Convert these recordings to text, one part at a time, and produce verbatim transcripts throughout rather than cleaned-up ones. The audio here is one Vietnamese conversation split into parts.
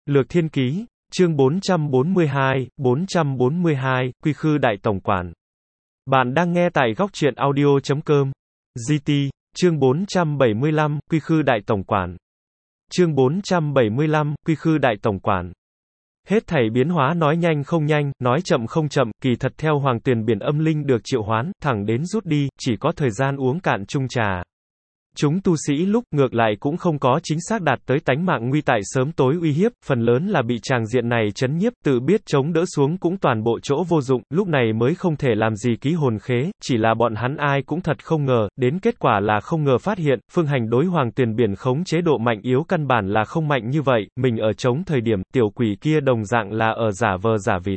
Lược Thiên Ký, chương bốn trăm bốn mươi hai, bốn trăm bốn mươi hai, Quy Khư Đại Tổng Quản. Bạn đang nghe tại góc truyện audio chấm com. giê tê, chương bốn trăm bảy mươi lăm, Quy Khư Đại Tổng Quản. Chương bốn trăm bảy mươi lăm, Quy Khư Đại Tổng Quản. Hết thảy biến hóa nói nhanh không nhanh, nói chậm không chậm, kỳ thật theo Hoàng Tuyền Biển âm linh được triệu hoán, thẳng đến rút đi, chỉ có thời gian uống cạn chung trà. Chúng tu sĩ lúc ngược lại cũng không có chính xác đạt tới tánh mạng nguy tại sớm tối uy hiếp, phần lớn là bị tràng diện này chấn nhiếp, tự biết chống đỡ xuống cũng toàn bộ chỗ vô dụng, lúc này mới không thể làm gì ký hồn khế, chỉ là bọn hắn ai cũng thật không ngờ, đến kết quả là không ngờ phát hiện, phương hành đối Hoàng Tuyền Biển khống chế độ mạnh yếu căn bản là không mạnh như vậy, mình ở chống thời điểm, tiểu quỷ kia đồng dạng là ở giả vờ giả vịt.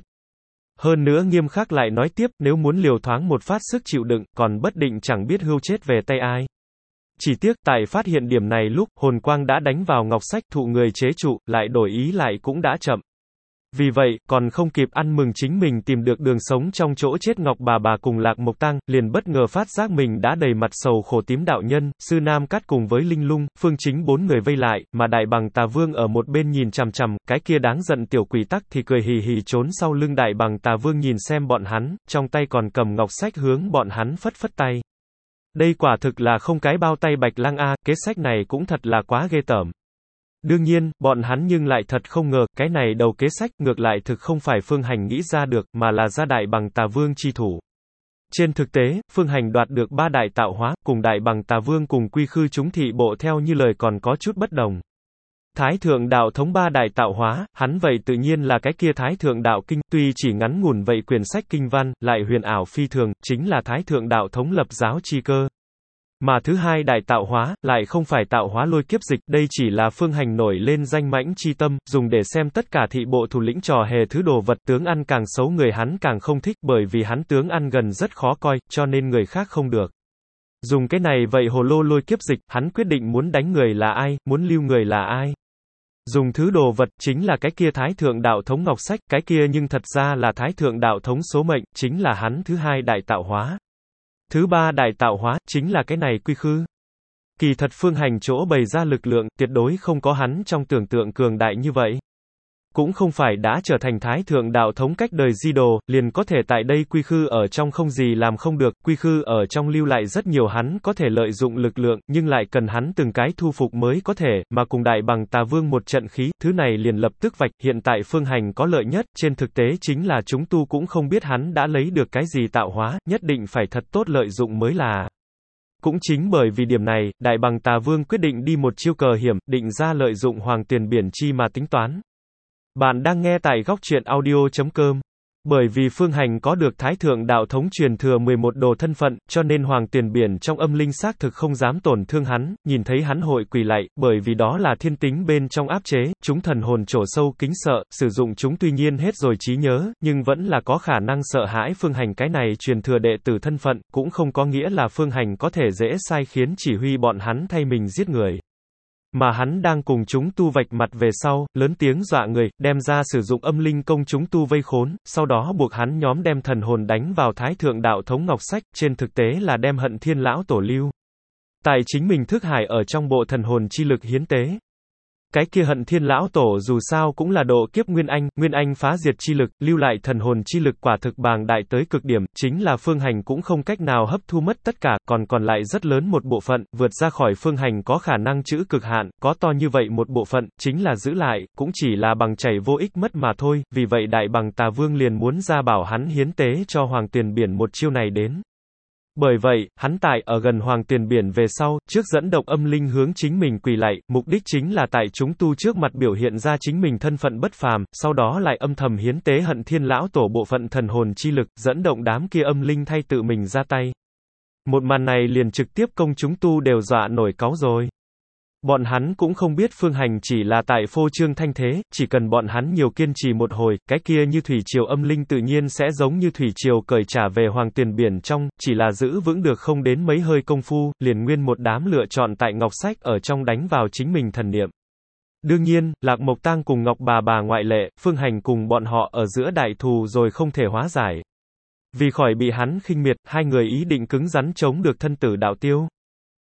Hơn nữa nghiêm khắc lại nói tiếp, nếu muốn liều thoáng một phát sức chịu đựng, còn bất định chẳng biết hưu chết về tay ai. Chỉ tiếc, tại phát hiện điểm này lúc, hồn quang đã đánh vào ngọc sách thụ người chế trụ, lại đổi ý lại cũng đã chậm. Vì vậy, còn không kịp ăn mừng chính mình tìm được đường sống trong chỗ chết Ngọc Bà Bà cùng Lạc Mộc Tăng, liền bất ngờ phát giác mình đã đầy mặt sầu khổ tím đạo nhân, Sư Nam Cát cùng với Linh Lung, Phương Chính bốn người vây lại, mà Đại Bằng Tà Vương ở một bên nhìn chằm chằm, cái kia đáng giận tiểu quỷ tắc thì cười hì hì trốn sau lưng Đại Bằng Tà Vương nhìn xem bọn hắn, trong tay còn cầm ngọc sách hướng bọn hắn phất phất tay. Đây quả thực là không cái bao tay Bạch Lang a, kế sách này cũng thật là quá ghê tởm. Đương nhiên, bọn hắn nhưng lại thật không ngờ, cái này đầu kế sách, ngược lại thực không phải Phương Hành nghĩ ra được, mà là ra Đại Bằng Tà Vương chi thủ. Trên thực tế, Phương Hành đoạt được ba đại tạo hóa, cùng Đại Bằng Tà Vương cùng Quy Khư chúng thị bộ theo như lời còn có chút bất đồng. Thái Thượng Đạo Thống ba đại tạo hóa, hắn vậy tự nhiên là cái kia Thái Thượng Đạo Kinh, tuy chỉ ngắn ngủn vậy quyển sách kinh văn, lại huyền ảo phi thường, chính là Thái Thượng Đạo Thống lập giáo chi cơ. Mà thứ hai đại tạo hóa, lại không phải tạo hóa lôi kiếp dịch, đây chỉ là Phương Hành nổi lên danh mãnh chi tâm, dùng để xem tất cả thị bộ thủ lĩnh trò hề thứ đồ vật tướng ăn càng xấu người hắn càng không thích, bởi vì hắn tướng ăn gần rất khó coi, cho nên người khác không được. Dùng cái này vậy hồ lô lôi kiếp dịch, hắn quyết định muốn đánh người là ai, muốn lưu người là ai. Dùng thứ đồ vật, chính là cái kia Thái Thượng Đạo Thống ngọc sách, cái kia nhưng thật ra là Thái Thượng Đạo Thống số mệnh, chính là hắn thứ hai đại tạo hóa. Thứ ba đại tạo hóa, chính là cái này Quy Khư. Kỳ thật Phương Hành chỗ bày ra lực lượng, tuyệt đối không có hắn trong tưởng tượng cường đại như vậy. Cũng không phải đã trở thành Thái Thượng Đạo Thống cách đời di đồ, liền có thể tại đây Quy Khư ở trong không gì làm không được, Quy Khư ở trong lưu lại rất nhiều hắn có thể lợi dụng lực lượng, nhưng lại cần hắn từng cái thu phục mới có thể, mà cùng Đại Bằng Tà Vương một trận khí, thứ này liền lập tức vạch, hiện tại Phương Hành có lợi nhất, trên thực tế chính là chúng tu cũng không biết hắn đã lấy được cái gì tạo hóa, nhất định phải thật tốt lợi dụng mới là. Cũng chính bởi vì điểm này, Đại Bằng Tà Vương quyết định đi một chiêu cờ hiểm, định ra lợi dụng Hoàng Tuyền Biển chi mà tính toán. Bạn đang nghe tại góc truyện audio chấm com. Bởi vì Phương Hành có được Thái Thượng Đạo Thống truyền thừa mười một đồ thân phận, cho nên Hoàng Tuyền Biển trong âm linh xác thực không dám tổn thương hắn, nhìn thấy hắn hội quỳ lạy, bởi vì đó là thiên tính bên trong áp chế, chúng thần hồn trổ sâu kính sợ, sử dụng chúng tuy nhiên hết rồi trí nhớ, nhưng vẫn là có khả năng sợ hãi Phương Hành cái này truyền thừa đệ tử thân phận, cũng không có nghĩa là Phương Hành có thể dễ sai khiến chỉ huy bọn hắn thay mình giết người. Mà hắn đang cùng chúng tu vạch mặt về sau, lớn tiếng dọa người, đem ra sử dụng âm linh công chúng tu vây khốn, sau đó buộc hắn nhóm đem thần hồn đánh vào Thái Thượng Đạo Thống ngọc sách, trên thực tế là đem Hận Thiên Lão Tổ lưu. Tại chính mình thức hải ở trong bộ thần hồn chi lực hiến tế. Cái kia Hận Thiên Lão Tổ dù sao cũng là độ kiếp Nguyên Anh, Nguyên Anh phá diệt chi lực, lưu lại thần hồn chi lực quả thực bàng đại tới cực điểm, chính là Phương Hành cũng không cách nào hấp thu mất tất cả, còn còn lại rất lớn một bộ phận, vượt ra khỏi Phương Hành có khả năng chữ cực hạn, có to như vậy một bộ phận, chính là giữ lại, cũng chỉ là bằng chảy vô ích mất mà thôi, vì vậy Đại Bằng Tà Vương liền muốn ra bảo hắn hiến tế cho Hoàng Tuyền Biển một chiêu này đến. Bởi vậy, hắn tại ở gần Hoàng Tuyền Biển về sau, trước dẫn động âm linh hướng chính mình quỳ lạy, mục đích chính là tại chúng tu trước mặt biểu hiện ra chính mình thân phận bất phàm, sau đó lại âm thầm hiến tế Hận Thiên Lão Tổ bộ phận thần hồn chi lực, dẫn động đám kia âm linh thay tự mình ra tay. Một màn này liền trực tiếp công chúng tu đều dọa nổi cáu rồi. Bọn hắn cũng không biết Phương Hành chỉ là tại phô trương thanh thế, chỉ cần bọn hắn nhiều kiên trì một hồi, cái kia như thủy triều âm linh tự nhiên sẽ giống như thủy triều cởi trả về Hoàng Tuyền Biển trong, chỉ là giữ vững được không đến mấy hơi công phu, liền nguyên một đám lựa chọn tại ngọc sách ở trong đánh vào chính mình thần niệm. Đương nhiên, Lạc Mộc Tăng cùng Ngọc Bà Bà ngoại lệ, Phương Hành cùng bọn họ ở giữa đại thù rồi không thể hóa giải. Vì khỏi bị hắn khinh miệt, hai người ý định cứng rắn chống được thân tử đạo tiêu.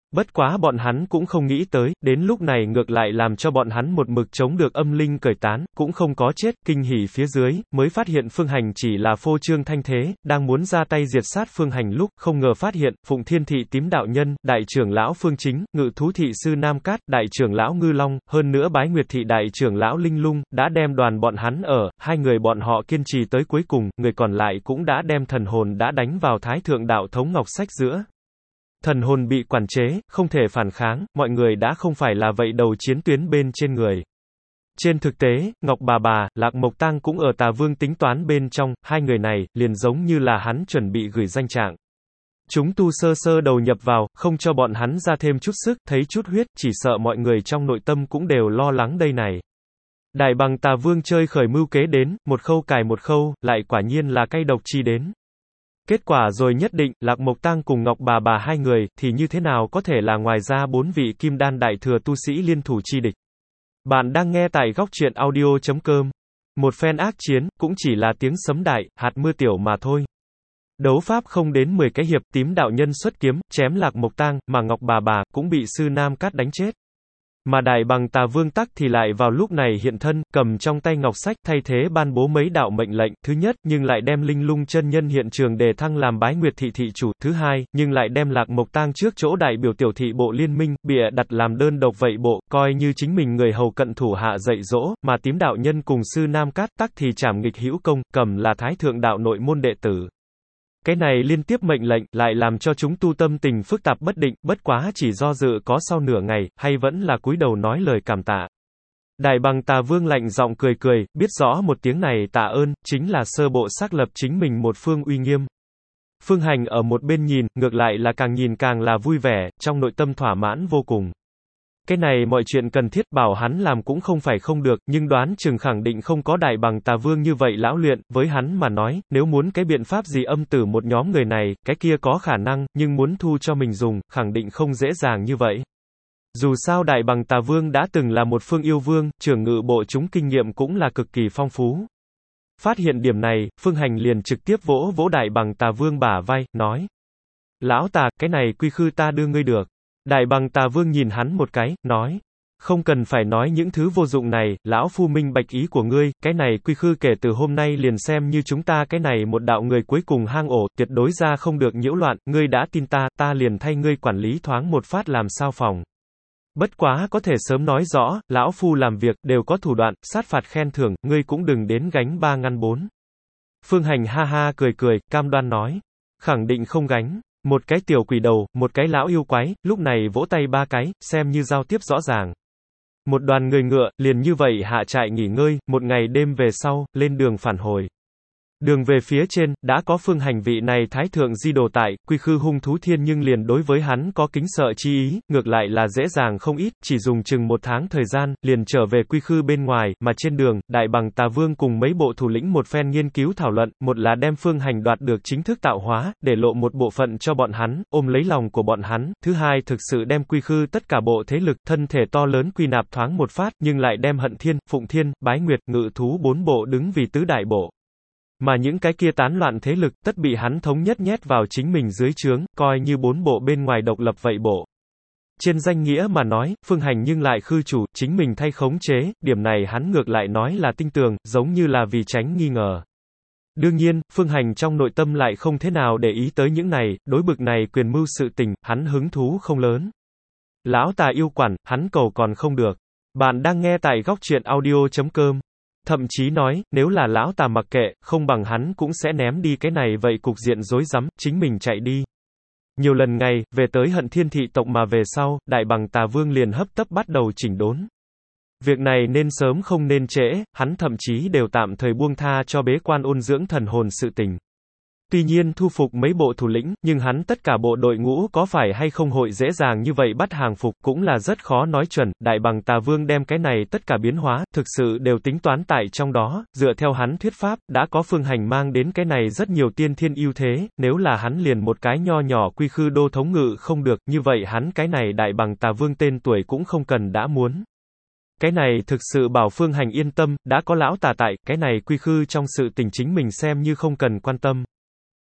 Bất quá bọn hắn cũng không nghĩ tới, đến lúc này ngược lại làm cho bọn hắn một mực chống được âm linh cởi tán, cũng không có chết, kinh hỉ phía dưới, mới phát hiện Phương Hành chỉ là phô trương thanh thế, đang muốn ra tay diệt sát Phương Hành lúc, không ngờ phát hiện, Phụng Thiên Thị tím đạo nhân, đại trưởng lão Phương Chính, Ngự Thú Thị sư Nam Cát, đại trưởng lão Ngư Long, hơn nữa Bái Nguyệt Thị đại trưởng lão Linh Lung, đã đem đoàn bọn hắn ở, hai người bọn họ kiên trì tới cuối cùng, người còn lại cũng đã đem thần hồn đã đánh vào Thái Thượng Đạo Thống Ngọc Sách giữa. Thần hồn bị quản chế, không thể phản kháng, mọi người đã không phải là vậy đầu chiến tuyến bên trên người. Trên thực tế, Ngọc Bà Bà, Lạc Mộc Tang cũng ở Tà Vương tính toán bên trong, hai người này, liền giống như là hắn chuẩn bị gửi danh trạng. Chúng tu sơ sơ đầu nhập vào, không cho bọn hắn ra thêm chút sức, thấy chút huyết, chỉ sợ mọi người trong nội tâm cũng đều lo lắng đây này. Đại Bằng Tà Vương chơi khởi mưu kế đến, một khâu cài một khâu, lại quả nhiên là cay độc chi đến. Kết quả rồi nhất định, Lạc Mộc Tang cùng Ngọc Bà Bà hai người, thì như thế nào có thể là ngoài ra bốn vị kim đan đại thừa tu sĩ liên thủ chi địch. Bạn đang nghe tại góc truyện audio chấm com. Một phen ác chiến, cũng chỉ là tiếng sấm đại, hạt mưa tiểu mà thôi. Đấu pháp không đến mười cái hiệp, tím đạo nhân xuất kiếm, chém Lạc Mộc Tang, mà Ngọc Bà Bà, cũng bị sư Nam Cát đánh chết. Mà Đại Bằng Tà Vương tắc thì lại vào lúc này hiện thân, cầm trong tay ngọc sách, thay thế ban bố mấy đạo mệnh lệnh, thứ nhất, nhưng lại đem Linh Lung chân nhân hiện trường đề thăng làm Bái Nguyệt Thị thị chủ, thứ hai, nhưng lại đem Lạc Mộc Tang trước chỗ đại biểu tiểu thị bộ liên minh, bịa đặt làm đơn độc vậy bộ, coi như chính mình người hầu cận thủ hạ dạy dỗ, mà tím đạo nhân cùng sư Nam Cát tắc thì trảm nghịch hữu công, cầm là Thái Thượng Đạo nội môn đệ tử. Cái này liên tiếp mệnh lệnh, lại làm cho chúng tu tâm tình phức tạp bất định, bất quá chỉ do dự có sau nửa ngày, hay vẫn là cúi đầu nói lời cảm tạ. Đại Bằng Tà Vương lạnh giọng cười cười, biết rõ một tiếng này tạ ơn, chính là sơ bộ xác lập chính mình một phương uy nghiêm. Phương Hành ở một bên nhìn, ngược lại là càng nhìn càng là vui vẻ, trong nội tâm thỏa mãn vô cùng. Cái này mọi chuyện cần thiết bảo hắn làm cũng không phải không được, nhưng đoán chừng khẳng định không có Đại Bằng Tà Vương như vậy lão luyện, với hắn mà nói, nếu muốn cái biện pháp gì âm tử một nhóm người này, cái kia có khả năng, nhưng muốn thu cho mình dùng, khẳng định không dễ dàng như vậy. Dù sao Đại Bằng Tà Vương đã từng là một phương yêu vương, trưởng ngự bộ chúng kinh nghiệm cũng là cực kỳ phong phú. Phát hiện điểm này, Phương Hành liền trực tiếp vỗ vỗ Đại Bằng Tà Vương bả vai, nói. Lão Tà, cái này quy khư ta đưa ngươi được. Đại Bằng Tà Vương nhìn hắn một cái, nói. Không cần phải nói những thứ vô dụng này, lão phu minh bạch ý của ngươi, cái này quy khư kể từ hôm nay liền xem như chúng ta cái này một đạo người cuối cùng hang ổ, tuyệt đối ra không được nhiễu loạn, ngươi đã tin ta, ta liền thay ngươi quản lý thoáng một phát làm sao phòng. Bất quá có thể sớm nói rõ, lão phu làm việc, đều có thủ đoạn, sát phạt khen thưởng, ngươi cũng đừng đến gánh ba ngăn bốn. Phương Hành ha ha cười cười, cam đoan nói. Khẳng định không gánh. Một cái tiểu quỷ đầu, một cái lão yêu quái, lúc này vỗ tay ba cái, xem như giao tiếp rõ ràng. Một đoàn người ngựa, liền như vậy hạ trại nghỉ ngơi, một ngày đêm về sau, lên đường phản hồi. Đường về phía trên, đã có Phương Hành vị này Thái Thượng Di Đồ tại, quy khư hung thú thiên nhưng liền đối với hắn có kính sợ chi ý, ngược lại là dễ dàng không ít, chỉ dùng chừng một tháng thời gian, liền trở về quy khư bên ngoài, mà trên đường, Đại Bằng Tà Vương cùng mấy bộ thủ lĩnh một phen nghiên cứu thảo luận, một là đem Phương Hành đoạt được chính thức tạo hóa, để lộ một bộ phận cho bọn hắn, ôm lấy lòng của bọn hắn, thứ hai thực sự đem quy khư tất cả bộ thế lực, thân thể to lớn quy nạp thoáng một phát, nhưng lại đem Hận Thiên, Phụng Thiên, Bái Nguyệt, Ngự Thú bốn bộ đứng vì tứ đại bộ. Mà những cái kia tán loạn thế lực, tất bị hắn thống nhất nhét vào chính mình dưới trướng, coi như bốn bộ bên ngoài độc lập vậy bộ. Trên danh nghĩa mà nói, Phương Hành nhưng lại khư chủ, chính mình thay khống chế, điểm này hắn ngược lại nói là tinh tường, giống như là vì tránh nghi ngờ. Đương nhiên, Phương Hành trong nội tâm lại không thế nào để ý tới những này, đối bực này quyền mưu sự tình, hắn hứng thú không lớn. Lão Tà yêu quản, hắn cầu còn không được. Bạn đang nghe tại góc truyện audio chấm com. Thậm chí nói, nếu là lão Tà mặc kệ, không bằng hắn cũng sẽ ném đi cái này vậy cục diện rối rắm, chính mình chạy đi. Nhiều lần ngày, về tới Hận Thiên thị tộc mà về sau, Đại Bằng Tà Vương liền hấp tấp bắt đầu chỉnh đốn. Việc này nên sớm không nên trễ, hắn thậm chí đều tạm thời buông tha cho bế quan ôn dưỡng thần hồn sự tình. Tuy nhiên thu phục mấy bộ thủ lĩnh, nhưng hắn tất cả bộ đội ngũ có phải hay không hội dễ dàng như vậy bắt hàng phục cũng là rất khó nói chuẩn, Đại Bằng Tà Vương đem cái này tất cả biến hóa, thực sự đều tính toán tại trong đó, dựa theo hắn thuyết pháp, đã có Phương Hành mang đến cái này rất nhiều tiên thiên ưu thế, nếu là hắn liền một cái nho nhỏ quy khư đô thống ngự không được, như vậy hắn cái này Đại Bằng Tà Vương tên tuổi cũng không cần đã muốn. Cái này thực sự bảo Phương Hành yên tâm, đã có lão Tà tại, cái này quy khư trong sự tình chính mình xem như không cần quan tâm.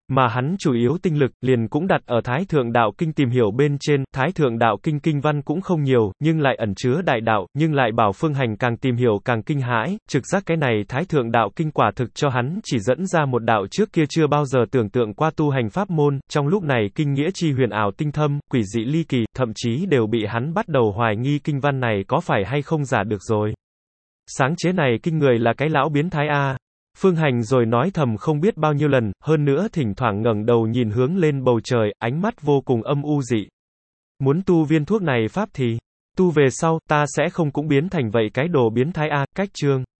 Mà hắn chủ yếu tinh lực, liền cũng đặt ở Thái Thượng Đạo Kinh tìm hiểu bên trên, Thái Thượng Đạo Kinh kinh văn cũng không nhiều, nhưng lại ẩn chứa đại đạo, nhưng lại bảo Phương Hành càng tìm hiểu càng kinh hãi, trực giác cái này Thái Thượng Đạo Kinh quả thực cho hắn chỉ dẫn ra một đạo trước kia chưa bao giờ tưởng tượng qua tu hành pháp môn, trong lúc này kinh nghĩa chi huyền ảo tinh thâm, quỷ dị ly kỳ, thậm chí đều bị hắn bắt đầu hoài nghi kinh văn này có phải hay không giả được rồi. Sáng chế này kinh người là cái lão biến thái A. Phương Hành rồi nói thầm không biết bao nhiêu lần, hơn nữa thỉnh thoảng ngẩng đầu nhìn hướng lên bầu trời, ánh mắt vô cùng âm u dị. Muốn tu viên thuốc này pháp thì, tu về sau, ta sẽ không cũng biến thành vậy cái đồ biến thái A, cách chương.